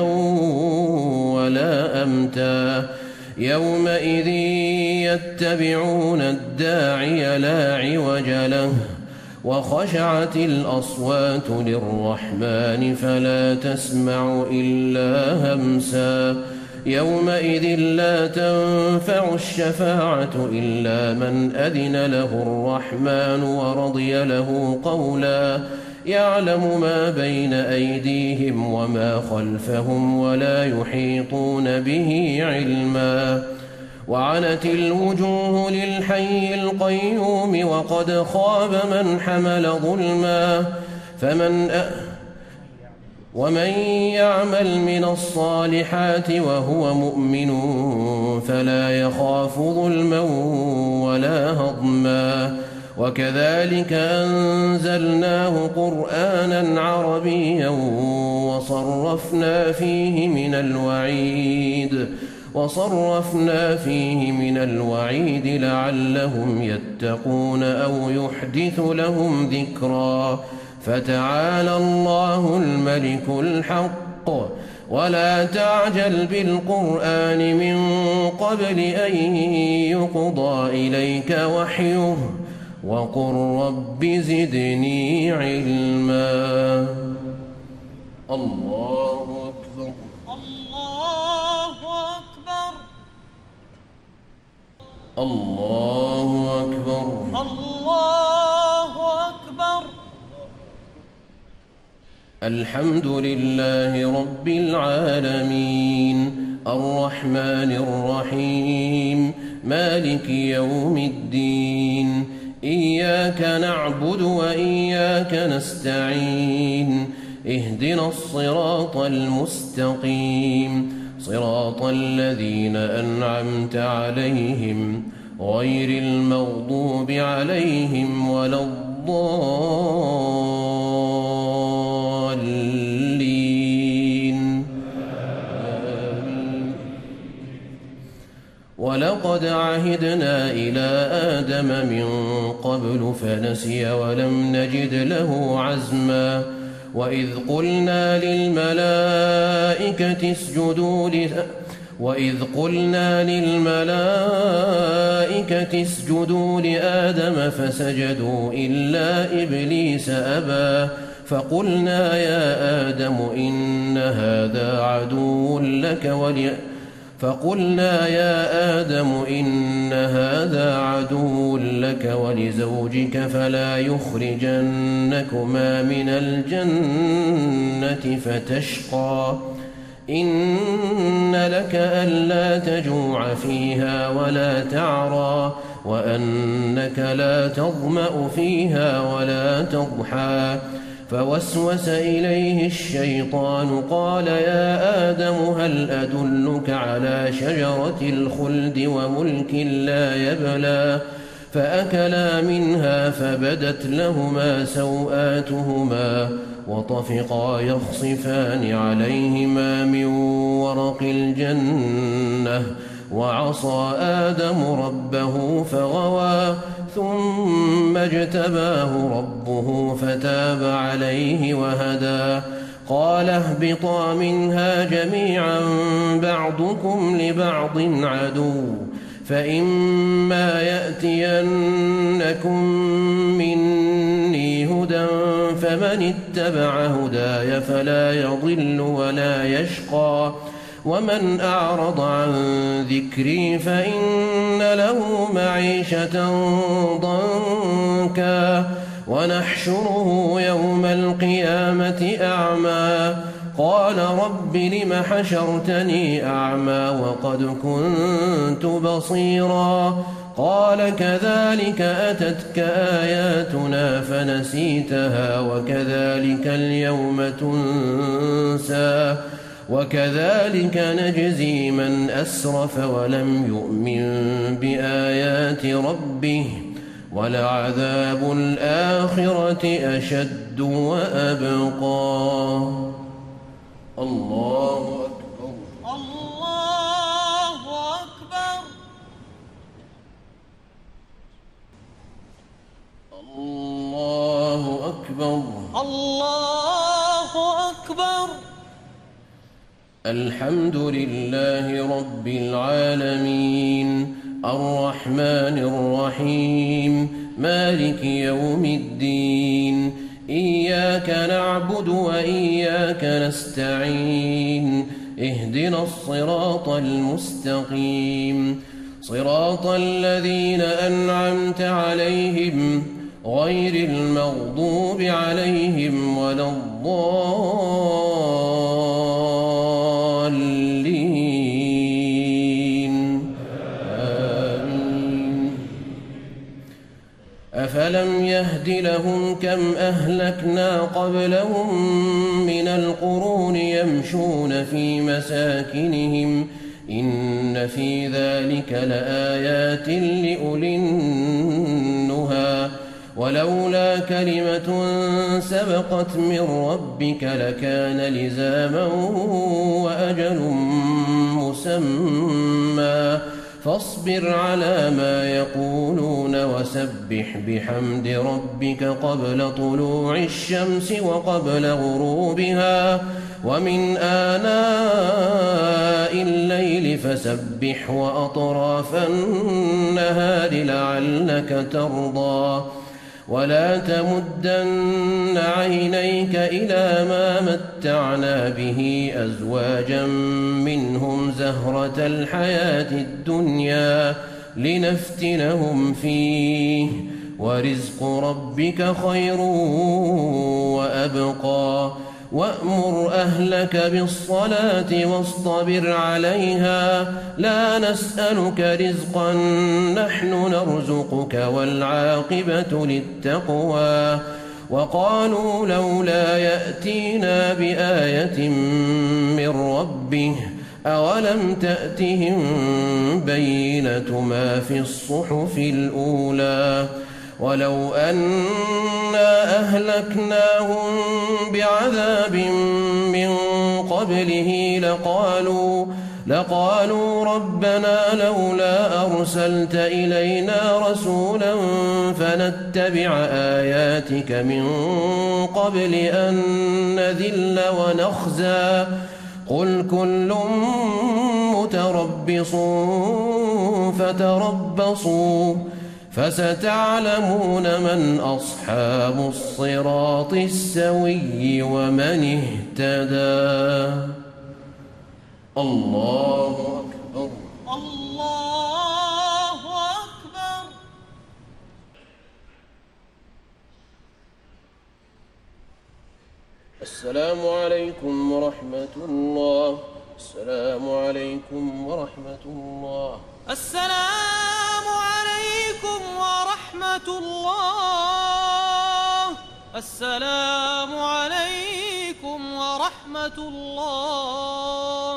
ولا أمتا يومئذ يتبعون الداعي لا عوج له وخشعت الأصوات للرحمن فلا تسمع إلا همسا يومئذ لا تنفع الشفاعة إلا من أذن له الرحمن ورضي له قولا يعلم ما بين أيديهم وما خلفهم ولا يحيطون به علما وعنت الوجوه للحي القيوم وقد خاب من حمل ظلما فمن أ... ومن يعمل من الصالحات وهو مؤمن فلا يخاف ظلما ولا هضما وكذلك أنزلناه قرآنا عربيا وصرفنا فيه من الوعيد وصرفنا فيه من الوعيد لعلهم يتقون أو يحدث لهم ذكرا فتعالى الله الملك الحق ولا تعجل بالقرآن من قبل أن يقضى إليك وحيه وقل رب زدني علما. الله أكبر. الله أكبر. الله أكبر. الله أكبر. الحمد لله رب العالمين الرحمن الرحيم مالك يوم الدين إياك نعبد وإياك نستعين اهدنا الصراط المستقيم صراط الذين أنعمت عليهم غير المغضوب عليهم ولا الضالين. ولقد عهدنا إلى آدم من قبل فنسي ولم نجد له عزما وإذ قلنا للملائكة اسجدوا وإذ قلنا للملائكة اسجدوا لآدم فسجدوا إلا إبليس أبى فقلنا يا آدم إن هذا عدو لك ول فقلنا يا آدم إن هذا عدو لك ولزوجك فلا يخرجنكما من الجنة فتشقى إن لك ألا تجوع فيها ولا تعرى وأنك لا تظمأ فيها ولا تضحى فوسوس إليه الشيطان قال يا آدم هل أدلك على شجرة الخلد وملك لا يبلى فأكلا منها فبدت لهما سوآتهما وطفقا يخصفان عليهما من ورق الجنة وعصى آدم ربه فغوى ثم اجتباه ربه فتاب عليه وهدى قال اهبطا منها جميعا بعضكم لبعض عدو فإما يأتينكم مني هدى فمن اتبع هداي فلا يضل ولا يشقى ومن أعرض عن ذكري فإن له معيشة ضنكا ونحشره يوم القيامة أعمى قال رب لم حشرتني أعمى وقد كنت بصيرا قال كذلك أتتك آياتنا فنسيتها وكذلك اليوم تنسى وكذلك نجزي من أسرف ولم يؤمن بآيات ربه ولعذاب الآخرة أشد وأبقى. الله أكبر. الله أكبر. الله أكبر. الله أكبر. الحمد لله رب العالمين الرحمن الرحيم مالك يوم الدين إياك نعبد وإياك نستعين اهدنا الصراط المستقيم صراط الذين أنعمت عليهم غير المغضوب عليهم ولا الضالين أفلم يهد لهم كم أهلكنا قبلهم من القرون يمشون في مساكنهم إن في ذلك لآيات لأولي النهى ولولا كلمة سبقت من ربك لكان لزاما وأجل مسمى فاصبر على ما يقولون وسبح بحمد ربك قبل طلوع الشمس وقبل غروبها ومن آناء الليل فسبح وأطراف النهار لعلك ترضى ولا تمدن عينيك إلى ما متعنا به أزواجا منهم زهرة الحياة الدنيا لنفتنهم فيه ورزق ربك خير وأبقى وأمر أهلك بالصلاة واصطبر عليها لا نسألك رزقا نحن نرزقك والعاقبة للتقوى وقالوا لولا يأتينا بآية من ربه أولم تأتهم بينة ما في الصحف الأولى ولو أنا أهلكناهم بعذاب من قبله لقالوا لقالوا ربنا لولا أرسلت إلينا رسولا فنتبع آياتك من قبل أن نذل ونخزى قل كل متربص فتربصوا فستعلمون من أصحاب الصراط السوي ومن اهتدى. الله أكبر. الله أكبر. السلام عليكم ورحمة الله. السلام عليكم ورحمة الله. السلام عليكم ورحمة الله. السلام عليكم ورحمة الله.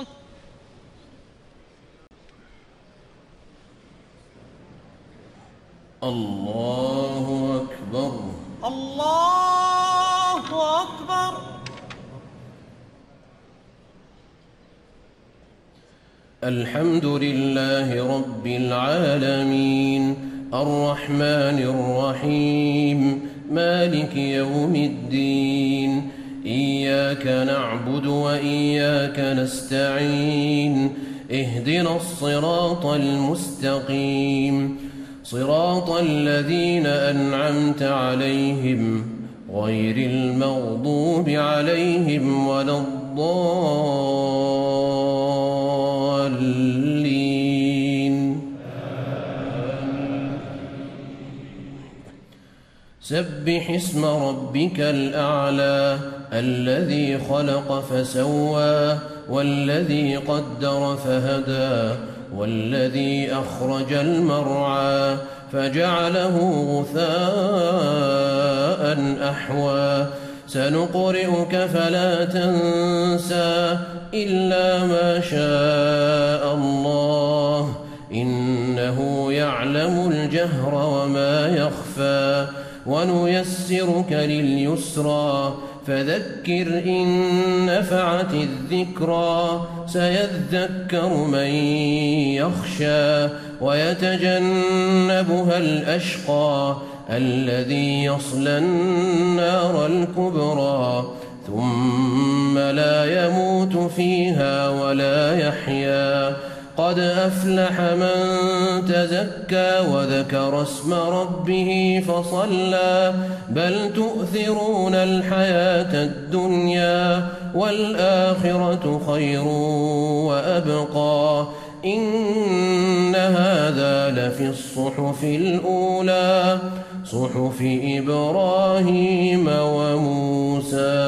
الله أكبر. الله أكبر. الحمد لله رب العالمين الرحمن الرحيم مالك يوم الدين إياك نعبد وإياك نستعين اهدنا الصراط المستقيم صراط الذين أنعمت عليهم غير المغضوب عليهم ولا الضالين. سبح اسم ربك الأعلى الذي خلق فسوى والذي قدر فهدى والذي أخرج المرعى فجعله غثاء أحوى سنقرئك فلا تنسى إلا ما شاء الله إنه يعلم الجهر وما يخفى ونيسرك لليسرى فذكر إن نفعت الذكرى سيذكر من يخشى ويتجنبها الأشقى الذي يصلى النار الكبرى ثم لا يموت فيها ولا يحيا قد أفلح من تزكى وذكر اسم ربه فصلى بل تؤثرون الحياة الدنيا والآخرة خير وأبقى إن هذا لفي الصحف الأولى صحف إبراهيم وموسى.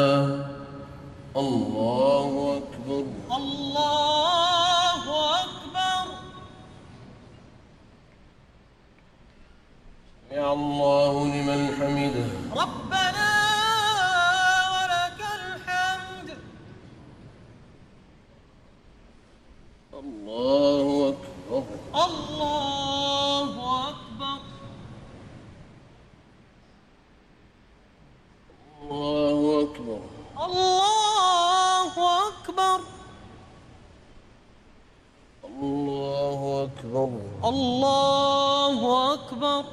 الله أكبر. الله أكبر. سمع الله لمن حمده. ربنا ولك الحمد. الله أكبر. الله أكبر. الله أكبر. الله أكبر. الله أكبر. الله أكبر.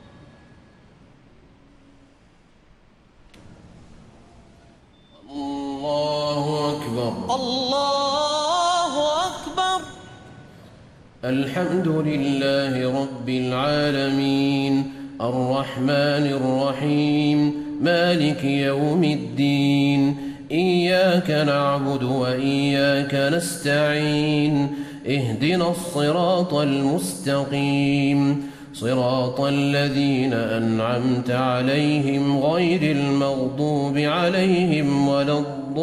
الله أكبر. الله أكبر. الحمد لله رب العالمين الرحمن الرحيم مالك يوم الدين إياك نعبد وإياك نستعين اهدنا الصراط المستقيم صراط الذين أنعمت عليهم غير المغضوب عليهم ولا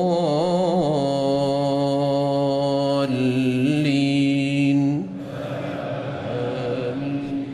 الضالين. آمين.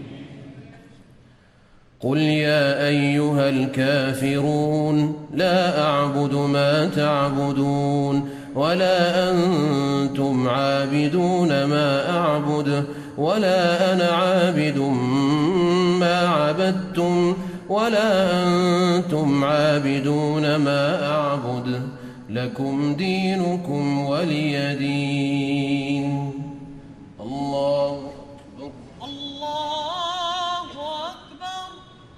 قل يا أيها الكافرون لا أعبد ما تعبدون ولا أنتم عابدون ما أعبد ولا أنا عابد ما عبدتم ولا أنتم عابدون ما أعبد لكم دينكم ولي دين. الله أكبر. الله أكبر.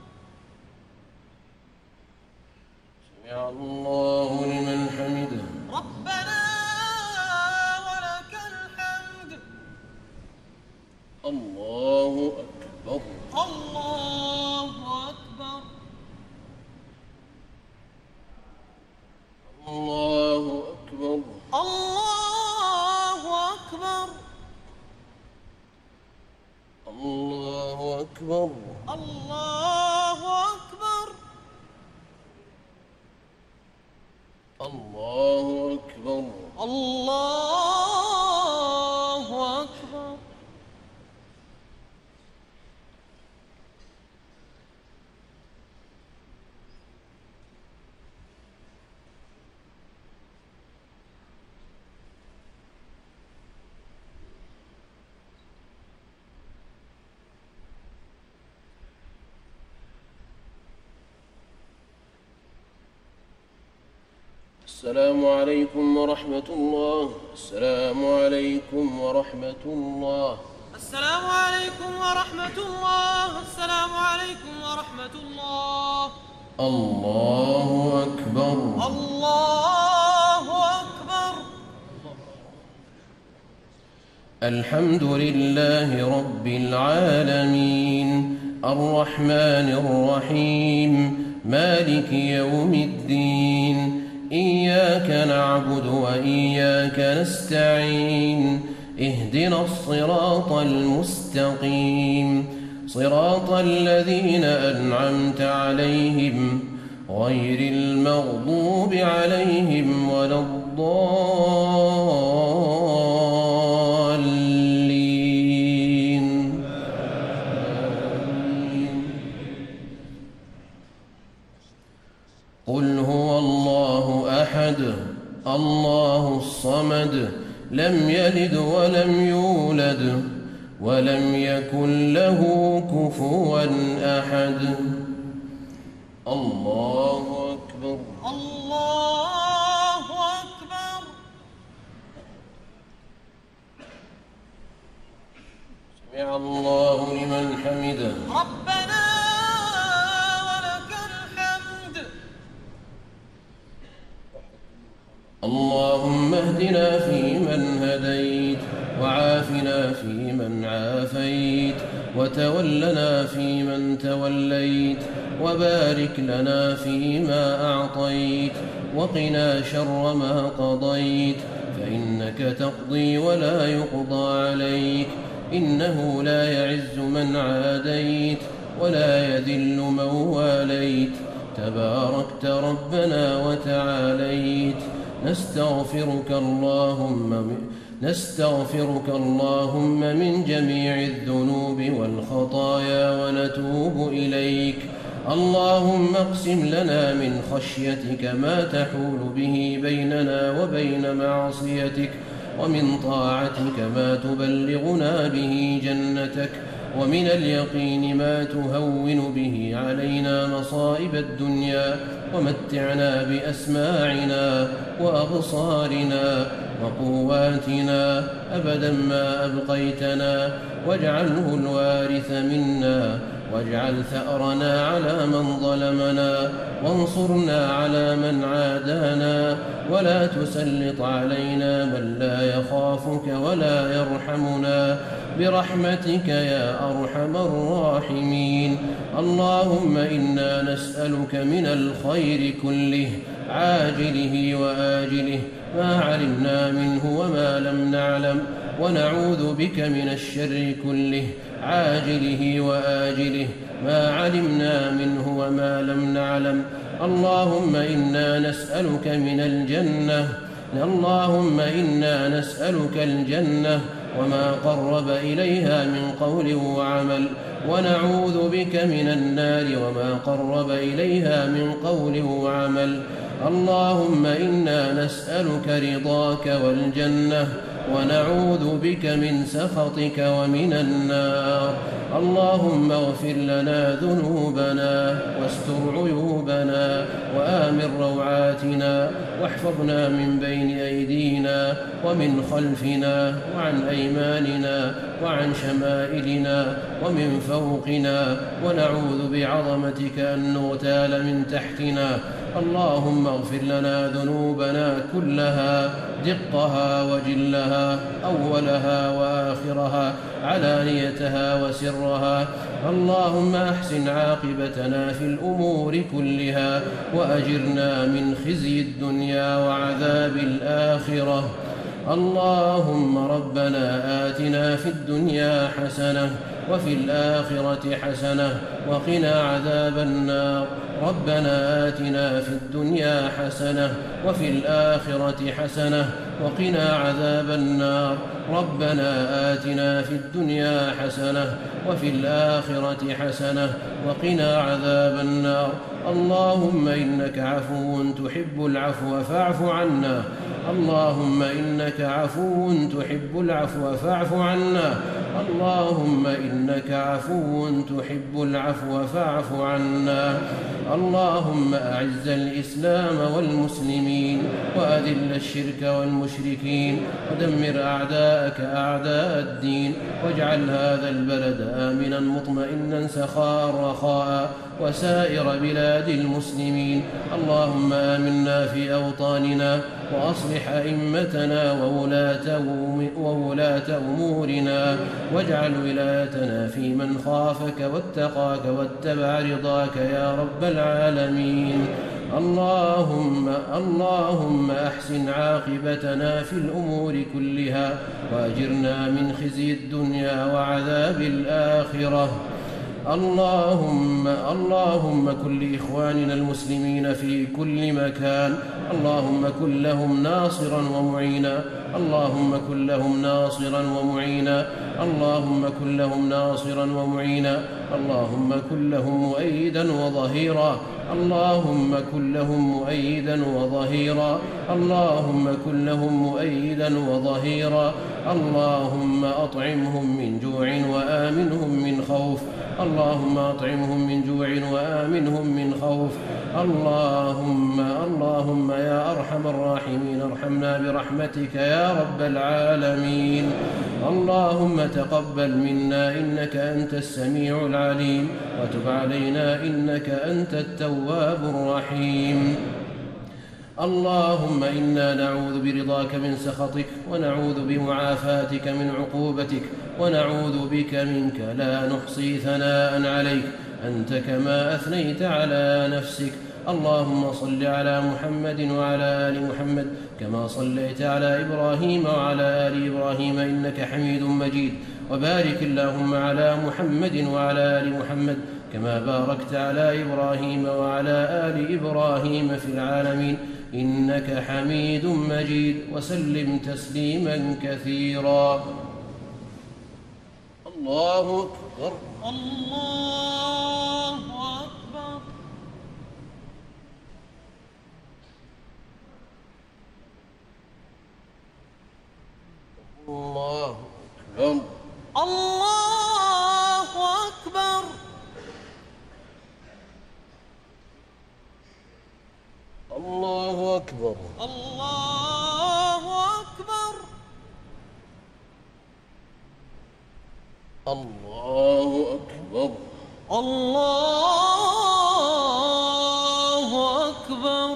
سمع الله لمن حمده. ربنا ولك الحمد. الله أكبر. الله أكبر. الله أكبر. الله أكبر. الله أكبر. الله أكبر. الله أكبر. الله أكبر. السلام عليكم ورحمة الله. السلام عليكم ورحمة الله. السلام عليكم ورحمة الله. السلام عليكم ورحمة الله. الله أكبر. الله أكبر. الحمد لله رب العالمين الرحمن الرحيم مالك يوم الدين إياك نعبد وإياك نستعين اهدنا الصراط المستقيم صراط الذين أنعمت عليهم غير المغضوب عليهم ولا الضالين. آمين. قل هو الله أحد الله الصمد لم يلد ولم يولد ولم يكن له كفوا أحد. الله أكبر. الله أكبر. سمع الله لمن حمده. ربنا ولك الحمد. اللهم اهدنا فيمن هديت وعافنا فيمن عافيت وتولنا فيمن توليت وبارك لنا فيما أعطيت وقنا شر ما قضيت فإنك تقضي ولا يقضى عليك إنه لا يعز من عاديت ولا يذل من واليت تباركت ربنا وتعاليت. نستغفرك اللهم نستغفرك اللهم من جميع الذنوب والخطايا ونتوب إليك. اللهم اقسم لنا من خشيتك ما تحول به بيننا وبين معصيتك، ومن طاعتك ما تبلغنا به جنتك، ومن اليقين ما تهون به علينا مصائب الدنيا، ومتعنا بأسماعنا وأبصارنا وقواتنا أبدا ما أبقيتنا، واجعله الوارث منا، واجعل ثأرنا على من ظلمنا، وانصرنا على من عادانا، ولا تسلط علينا من لا يخافك ولا يرحمنا، برحمتك يا أرحم الراحمين. اللهم إنا نسألك من الخير كله عاجله وآجله ما علمنا منه وما لم نعلم، ونعوذ بك من الشر كله عاجله وآجله ما علمنا منه وما لم نعلم. اللهم إنا نسألك من الجنة اللهم إنا نسألك الجنة وما قرب إليها من قول وعمل، ونعوذ بك من النار وما قرب إليها من قول وعمل. اللهم إنا نسألك رضاك والجنة، ونعوذ بك من سخطك ومن النار. اللهم اغفر لنا ذنوبنا، واستر عيوبنا، وآمن روعاتنا، واحفظنا من بين أيدينا ومن خلفنا وعن أيماننا وعن شمائلنا ومن فوقنا، ونعوذ بعظمتك أن نغتال من تحتنا. اللهم اغفر لنا ذنوبنا كلها دقها وجلها، أولها وآخرها، علانيتها وسرها. اللهم أحسن عاقبتنا في الأمور كلها، وأجرنا من خزي الدنيا وعذاب الآخرة. اللهم ربنا آتنا في الدنيا حسنة وفي الآخرة حسنة وقنا عذاب النار. ربنا آتنا في الدنيا حسنة وفي الآخرة حسنة وقنا عذاب النار. ربنا آتنا في الدنيا حسنة وفي الآخرة حسنة وقنا عذاب النار. اللهم إنك عفو تحب العفو فاعف عنا. اللهم إنك عفو تحب العفو فاعف عنا. اللهم إنك عفو تحب العفو فاعف عنا. اللهم أعز الإسلام والمسلمين، وأذل الشرك والمشركين، ودمر أعداءك أعداء الدين، واجعل هذا البلد آمنا مطمئنا سخاء رخاء، وسائر بلاد المسلمين. اللهم آمنا في أوطاننا، وأصلح أئمتنا وولاة وولاة أمورنا، واجعل ولايتنا في من خافك واتقاك واتبع رضاك يا رب العالمين. اللهم اللهم أحسن عاقبتنا في الأمور كلها، وأجرنا من خزي الدنيا وعذاب الآخرة. اللهم اللهم كن لإخواننا المسلمين في كل مكان، اللهم كن لهم ناصرا ومعينا، اللهم كن لهم ناصرا ومعينا، اللهم كن لهم ناصرا ومعينا، اللهم كن لهم مؤيدا وظهيرا، اللهم كن لهم مؤيدا وظهيرا، اللهم كن لهم مؤيدا وظهيرا. اللهم أطعمهم من جوع وآمنهم من خوف، اللهم أطعمهم من جوع وآمنهم من خوف. اللهم اللهم يا أرحم الراحمين ارحمنا برحمتك يا رب العالمين. اللهم تقبل منا إنك أنت السميع العليم، وتب علينا إنك أنت التواب الرحيم. اللهم إنا نعوذ برضاك من سخطك، ونعوذ بمعافاتك من عقوبتك، ونعوذ بك منك لا نحصي ثناء عليك أنت كما أثنيت على نفسك. اللهم صل على محمد وعلى آل محمد كما صليت على إبراهيم وعلى آل إبراهيم إنك حميد مجيد. وبارك اللهم على محمد وعلى آل محمد كما باركت على إبراهيم وعلى آل إبراهيم في العالمين إنك حميد مجيد. وسلم تسليما كثيرا. الله أكبر. الله أكبر. الله أكبر. الله أكبر. الله أكبر. الله أكبر. الله أكبر. الله أكبر.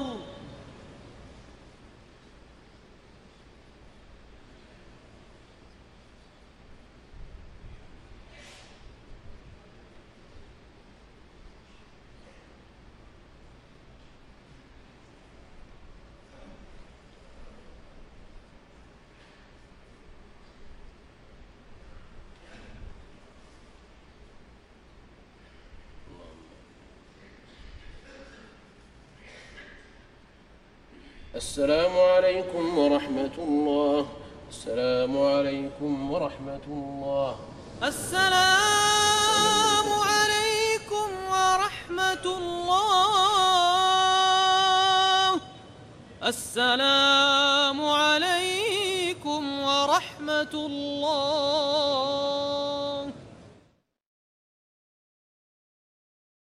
السلام عليكم ورحمة الله. السلام عليكم ورحمة الله. السلام عليكم ورحمة الله. السلام عليكم ورحمة الله.